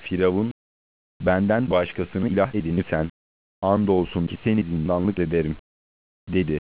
Firavun, benden başkasını ilah edinirsen, andolsun ki seni zindanlık ederim, dedi.